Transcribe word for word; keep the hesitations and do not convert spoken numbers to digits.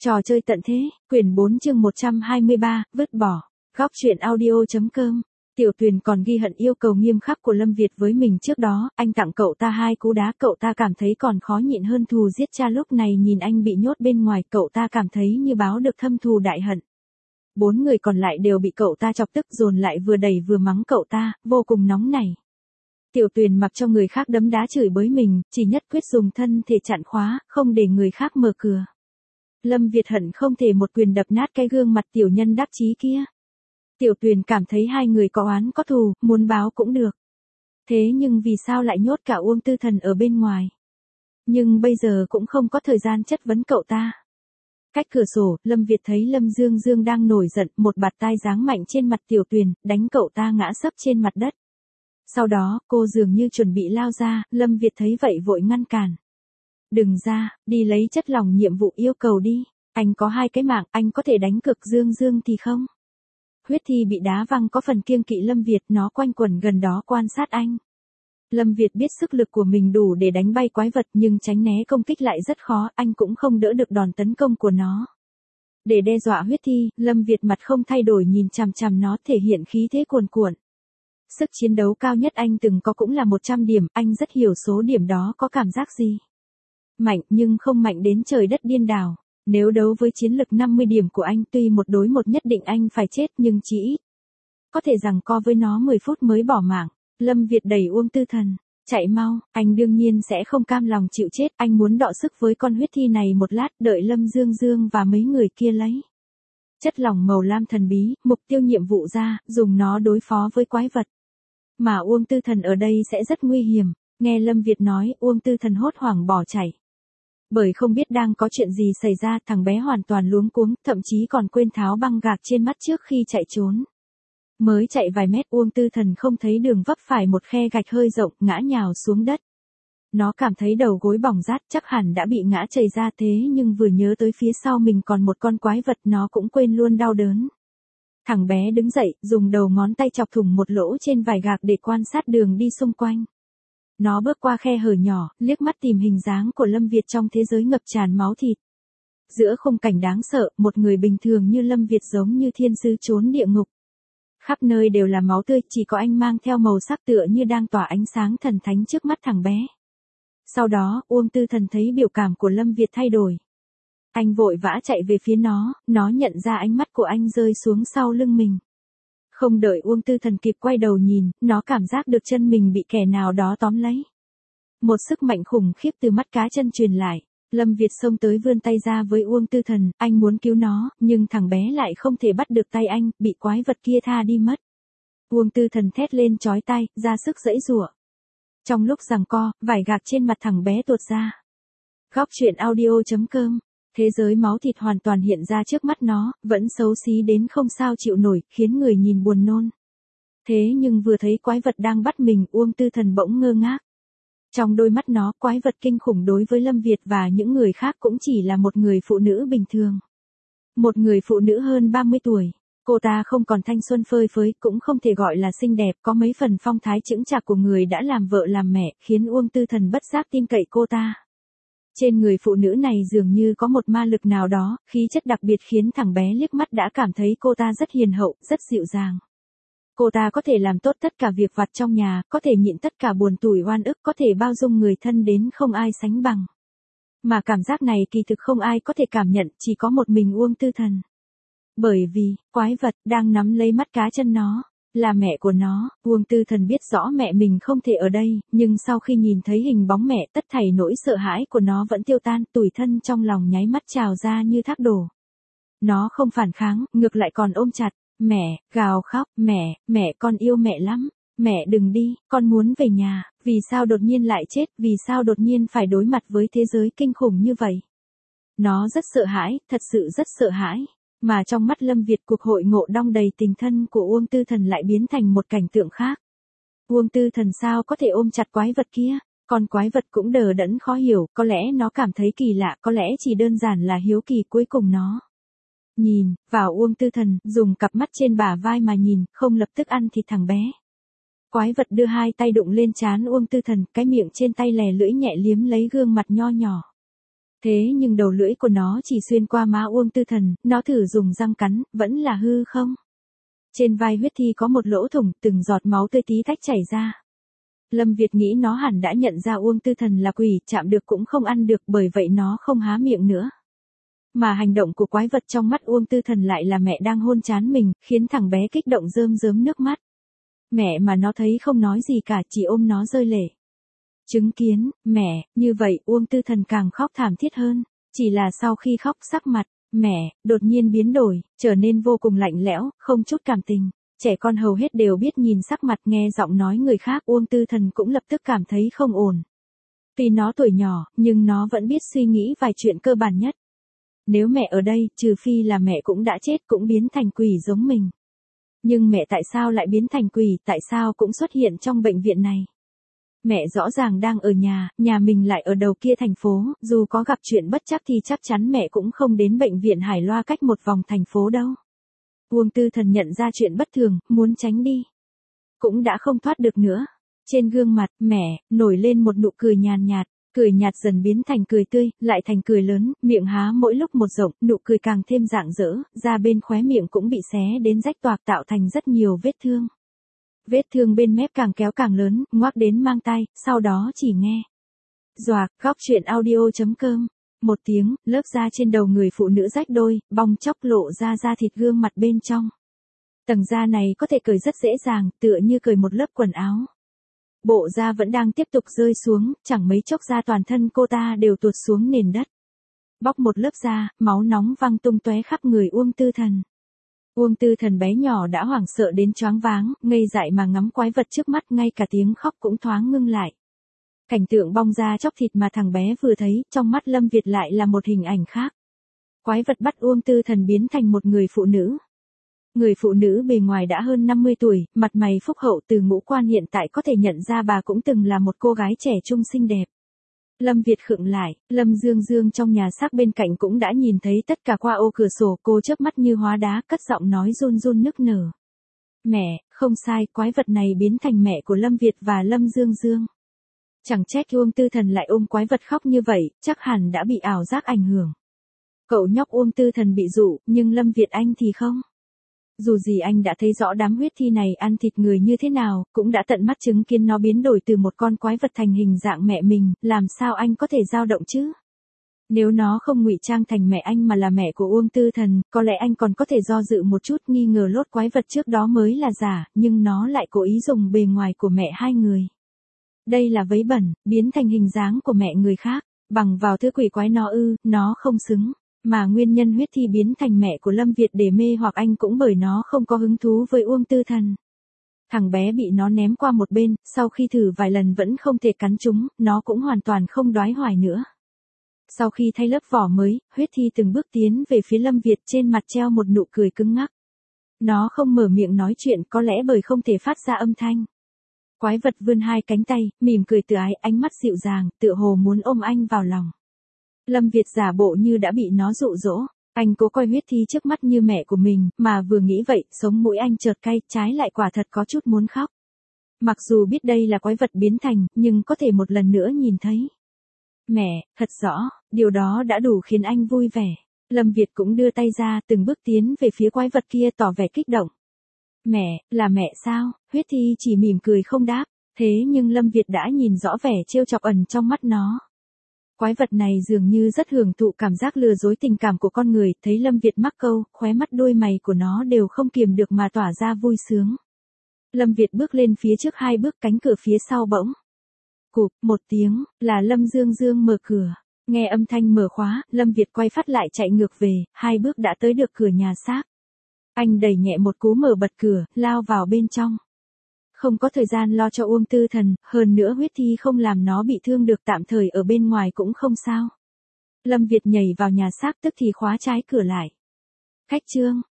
Trò chơi tận thế, quyển bốn chương một trăm hai mươi ba, vứt bỏ. Góc truyện audio.com. Tiểu Tuyền còn ghi hận yêu cầu nghiêm khắc của Lâm Việt với mình trước đó, anh tặng cậu ta hai cú đá, cậu ta cảm thấy còn khó nhịn hơn thù giết cha. Lúc này nhìn anh bị nhốt bên ngoài, cậu ta cảm thấy như báo được thâm thù đại hận. Bốn người còn lại đều bị cậu ta chọc tức, dồn lại vừa đẩy vừa mắng cậu ta, vô cùng nóng nảy. Tiểu Tuyền mặc cho người khác đấm đá chửi bới mình, chỉ nhất quyết dùng thân thể chặn khóa, không để người khác mở cửa. Lâm Việt hận không thể một quyền đập nát cái gương mặt tiểu nhân đắc chí kia. Tiểu Tuyền cảm thấy hai người có oán có thù, muốn báo cũng được. Thế nhưng vì sao lại nhốt cả Uông Tư Thần ở bên ngoài? Nhưng bây giờ cũng không có thời gian chất vấn cậu ta. Cách cửa sổ, Lâm Việt thấy Lâm Dương Dương đang nổi giận, một bạt tai giáng mạnh trên mặt Tiểu Tuyền, đánh cậu ta ngã sấp trên mặt đất. Sau đó, cô dường như chuẩn bị lao ra, Lâm Việt thấy vậy vội ngăn cản. Đừng ra, đi lấy chất lỏng nhiệm vụ yêu cầu đi. Anh có hai cái mạng, anh có thể đánh cực Dương Dương thì không? Huyết Thi bị đá văng có phần kiêng kỵ Lâm Việt, nó quanh quẩn gần đó quan sát anh. Lâm Việt biết sức lực của mình đủ để đánh bay quái vật, nhưng tránh né công kích lại rất khó, anh cũng không đỡ được đòn tấn công của nó. Để đe dọa Huyết Thi, Lâm Việt mặt không thay đổi nhìn chằm chằm nó, thể hiện khí thế cuồn cuộn. Sức chiến đấu cao nhất anh từng có cũng là một trăm điểm, anh rất hiểu số điểm đó có cảm giác gì. Mạnh nhưng không mạnh đến trời đất điên đảo. Nếu đấu với chiến lực năm mươi điểm của anh, tuy một đối một nhất định anh phải chết, nhưng chỉ ít có thể giằng co với nó mười phút mới bỏ mạng. Lâm Việt đẩy Uông Tư Thần, chạy mau, anh đương nhiên sẽ không cam lòng chịu chết, anh muốn đọ sức với con Huyết Thi này một lát, đợi Lâm Dương Dương và mấy người kia lấy chất lỏng màu lam thần bí, mục tiêu nhiệm vụ ra, dùng nó đối phó với quái vật. Mà Uông Tư Thần ở đây sẽ rất nguy hiểm. Nghe Lâm Việt nói, Uông Tư Thần hốt hoảng bỏ chạy. Bởi không biết đang có chuyện gì xảy ra, thằng bé hoàn toàn luống cuống, thậm chí còn quên tháo băng gạc trên mắt trước khi chạy trốn. Mới chạy vài mét, Uông Tư Thần không thấy đường, vấp phải một khe gạch hơi rộng, ngã nhào xuống đất. Nó cảm thấy đầu gối bỏng rát, chắc hẳn đã bị ngã chảy ra, thế nhưng vừa nhớ tới phía sau mình còn một con quái vật, nó cũng quên luôn đau đớn. Thằng bé đứng dậy, dùng đầu ngón tay chọc thủng một lỗ trên vải gạc để quan sát đường đi xung quanh. Nó bước qua khe hở nhỏ, liếc mắt tìm hình dáng của Lâm Việt trong thế giới ngập tràn máu thịt. Giữa khung cảnh đáng sợ, một người bình thường như Lâm Việt giống như thiên sứ trốn địa ngục. Khắp nơi đều là máu tươi, chỉ có anh mang theo màu sắc tựa như đang tỏa ánh sáng thần thánh trước mắt thằng bé. Sau đó, Uông Tư Thần thấy biểu cảm của Lâm Việt thay đổi. Anh vội vã chạy về phía nó, nó nhận ra ánh mắt của anh rơi xuống sau lưng mình. Không đợi Uông Tư Thần kịp quay đầu nhìn, nó cảm giác được chân mình bị kẻ nào đó tóm lấy. Một sức mạnh khủng khiếp từ mắt cá chân truyền lại. Lâm Việt xông tới vươn tay ra với Uông Tư Thần, anh muốn cứu nó, nhưng thằng bé lại không thể bắt được tay anh, bị quái vật kia tha đi mất. Uông Tư Thần thét lên chói tai, ra sức giãy giụa. Trong lúc giằng co, vải gạc trên mặt thằng bé tuột ra. Góc truyện audio.com. Thế giới máu thịt hoàn toàn hiện ra trước mắt nó, vẫn xấu xí đến không sao chịu nổi, khiến người nhìn buồn nôn. Thế nhưng vừa thấy quái vật đang bắt mình, Uông Tư Thần bỗng ngơ ngác. Trong đôi mắt nó, quái vật kinh khủng đối với Lâm Việt và những người khác cũng chỉ là một người phụ nữ bình thường. Một người phụ nữ hơn ba mươi tuổi. Cô ta không còn thanh xuân phơi phới, cũng không thể gọi là xinh đẹp, có mấy phần phong thái chững chạc của người đã làm vợ làm mẹ, khiến Uông Tư Thần bất giác tin cậy cô ta. Trên người phụ nữ này dường như có một ma lực nào đó, khí chất đặc biệt khiến thằng bé liếc mắt đã cảm thấy cô ta rất hiền hậu, rất dịu dàng. Cô ta có thể làm tốt tất cả việc vặt trong nhà, có thể nhịn tất cả buồn tủi oan ức, có thể bao dung người thân đến không ai sánh bằng. Mà cảm giác này kỳ thực không ai có thể cảm nhận, chỉ có một mình Uông Tư Thần. Bởi vì, quái vật đang nắm lấy mắt cá chân nó, là mẹ của nó. Uông Tư Thần biết rõ mẹ mình không thể ở đây, nhưng sau khi nhìn thấy hình bóng mẹ, tất thảy nỗi sợ hãi của nó vẫn tiêu tan, tủi thân trong lòng nháy mắt trào ra như thác đổ. Nó không phản kháng, ngược lại còn ôm chặt, mẹ, gào khóc, mẹ, mẹ con yêu mẹ lắm, mẹ đừng đi, con muốn về nhà, vì sao đột nhiên lại chết, vì sao đột nhiên phải đối mặt với thế giới kinh khủng như vậy. Nó rất sợ hãi, thật sự rất sợ hãi. Mà trong mắt Lâm Việt, cuộc hội ngộ đong đầy tình thân của Uông Tư Thần lại biến thành một cảnh tượng khác. Uông Tư Thần sao có thể ôm chặt quái vật kia, còn quái vật cũng đờ đẫn khó hiểu, có lẽ nó cảm thấy kỳ lạ, có lẽ chỉ đơn giản là hiếu kỳ. Cuối cùng nó nhìn vào Uông Tư Thần, dùng cặp mắt trên bả vai mà nhìn, không lập tức ăn thịt thằng bé. Quái vật đưa hai tay đụng lên trán Uông Tư Thần, cái miệng trên tay lè lưỡi nhẹ liếm lấy gương mặt nho nhỏ. Thế nhưng đầu lưỡi của nó chỉ xuyên qua má Uông Tư Thần, nó thử dùng răng cắn, vẫn là hư không. Trên vai huyết thi có một lỗ thủng, từng giọt máu tươi tí tách chảy ra. Lâm Việt nghĩ nó hẳn đã nhận ra Uông Tư Thần là quỷ, chạm được cũng không ăn được, bởi vậy nó không há miệng nữa. Mà hành động của quái vật trong mắt Uông Tư Thần lại là mẹ đang hôn trán mình, khiến thằng bé kích động rơm rớm nước mắt. Mẹ mà nó thấy không nói gì cả, chỉ ôm nó rơi lệ. Chứng kiến, mẹ, như vậy Uông Tư Thần càng khóc thảm thiết hơn. Chỉ là sau khi khóc sắc mặt, mẹ, đột nhiên biến đổi, trở nên vô cùng lạnh lẽo, không chút cảm tình. Trẻ con hầu hết đều biết nhìn sắc mặt nghe giọng nói người khác, Uông Tư Thần cũng lập tức cảm thấy không ổn. Tuy nó tuổi nhỏ, nhưng nó vẫn biết suy nghĩ vài chuyện cơ bản nhất. Nếu mẹ ở đây, trừ phi là mẹ cũng đã chết cũng biến thành quỷ giống mình. Nhưng mẹ tại sao lại biến thành quỷ, tại sao cũng xuất hiện trong bệnh viện này? Mẹ rõ ràng đang ở nhà, nhà mình lại ở đầu kia thành phố, dù có gặp chuyện bất trắc thì chắc chắn mẹ cũng không đến bệnh viện Hải Loa cách một vòng thành phố đâu. Uông Tư Thần nhận ra chuyện bất thường, muốn tránh đi. Cũng đã không thoát được nữa. Trên gương mặt, mẹ, nổi lên một nụ cười nhàn nhạt, cười nhạt dần biến thành cười tươi, lại thành cười lớn, miệng há mỗi lúc một rộng, nụ cười càng thêm rạng rỡ, da bên khóe miệng cũng bị xé đến rách toạc tạo thành rất nhiều vết thương. Vết thương bên mép càng kéo càng lớn, ngoác đến mang tai, sau đó chỉ nghe. Doạc, góc truyện audio chấm com. Một tiếng, lớp da trên đầu người phụ nữ rách đôi, bong chóc lộ ra da thịt gương mặt bên trong. Tầng da này có thể cởi rất dễ dàng, tựa như cởi một lớp quần áo. Bộ da vẫn đang tiếp tục rơi xuống, chẳng mấy chốc da toàn thân cô ta đều tuột xuống nền đất. Bóc một lớp da, máu nóng văng tung tóe khắp người Uông Tư Thần. Uông Tư Thần bé nhỏ đã hoảng sợ đến choáng váng, ngây dại mà ngắm quái vật trước mắt, ngay cả tiếng khóc cũng thoáng ngưng lại. Cảnh tượng bong da chóc thịt mà thằng bé vừa thấy, trong mắt Lâm Việt lại là một hình ảnh khác. Quái vật bắt Uông Tư Thần biến thành một người phụ nữ. Người phụ nữ bề ngoài đã hơn năm mươi tuổi, mặt mày phúc hậu, từ ngũ quan hiện tại có thể nhận ra bà cũng từng là một cô gái trẻ trung xinh đẹp. Lâm Việt khựng lại, Lâm Dương Dương trong nhà xác bên cạnh cũng đã nhìn thấy tất cả qua ô cửa sổ, cô chớp mắt như hóa đá, cất giọng nói run run nức nở. Mẹ, không sai, quái vật này biến thành mẹ của Lâm Việt và Lâm Dương Dương. Chẳng trách Uông Tư Thần lại ôm quái vật khóc như vậy, chắc hẳn đã bị ảo giác ảnh hưởng. Cậu nhóc Uông Tư Thần bị dụ, nhưng Lâm Việt anh thì không. Dù gì anh đã thấy rõ đám huyết thi này ăn thịt người như thế nào, cũng đã tận mắt chứng kiến nó biến đổi từ một con quái vật thành hình dạng mẹ mình, làm sao anh có thể dao động chứ? Nếu nó không ngụy trang thành mẹ anh mà là mẹ của Uông Tư Thần, có lẽ anh còn có thể do dự một chút, nghi ngờ lốt quái vật trước đó mới là giả, nhưng nó lại cố ý dùng bề ngoài của mẹ hai người. Đây là vấy bẩn, biến thành hình dáng của mẹ người khác, bằng vào thứ quỷ quái nó ư, nó không xứng. Mà nguyên nhân huyết thi biến thành mẹ của Lâm Việt để mê hoặc anh cũng bởi nó không có hứng thú với Uông Tư Thần. Thằng bé bị nó ném qua một bên, sau khi thử vài lần vẫn không thể cắn chúng, nó cũng hoàn toàn không đoái hoài nữa. Sau khi thay lớp vỏ mới, huyết thi từng bước tiến về phía Lâm Việt, trên mặt treo một nụ cười cứng ngắc. Nó không mở miệng nói chuyện, có lẽ bởi không thể phát ra âm thanh. Quái vật vươn hai cánh tay, mỉm cười từ ái, ánh mắt dịu dàng, tựa hồ muốn ôm anh vào lòng. Lâm Việt giả bộ như đã bị nó dụ dỗ, anh cố coi huyết thi trước mắt như mẹ của mình, mà vừa nghĩ vậy, sống mũi anh chợt cay, trái lại quả thật có chút muốn khóc. Mặc dù biết đây là quái vật biến thành, nhưng có thể một lần nữa nhìn thấy. Mẹ, thật rõ, điều đó đã đủ khiến anh vui vẻ. Lâm Việt cũng đưa tay ra, từng bước tiến về phía quái vật kia, tỏ vẻ kích động. Mẹ, là mẹ sao? Huyết thi chỉ mỉm cười không đáp, thế nhưng Lâm Việt đã nhìn rõ vẻ trêu chọc ẩn trong mắt nó. Quái vật này dường như rất hưởng thụ cảm giác lừa dối tình cảm của con người, thấy Lâm Việt mắc câu, khóe mắt đôi mày của nó đều không kiềm được mà tỏa ra vui sướng. Lâm Việt bước lên phía trước hai bước, cánh cửa phía sau bỗng. Cụp, một tiếng, là Lâm Dương Dương mở cửa. Nghe âm thanh mở khóa, Lâm Việt quay phát lại chạy ngược về, hai bước đã tới được cửa nhà xác. Anh đẩy nhẹ một cú mở bật cửa, lao vào bên trong. Không có thời gian lo cho Uông Tư Thần, hơn nữa huyết thi không làm nó bị thương được, tạm thời ở bên ngoài cũng không sao. Lâm Việt nhảy vào nhà xác tức thì khóa trái cửa lại. Khách trương,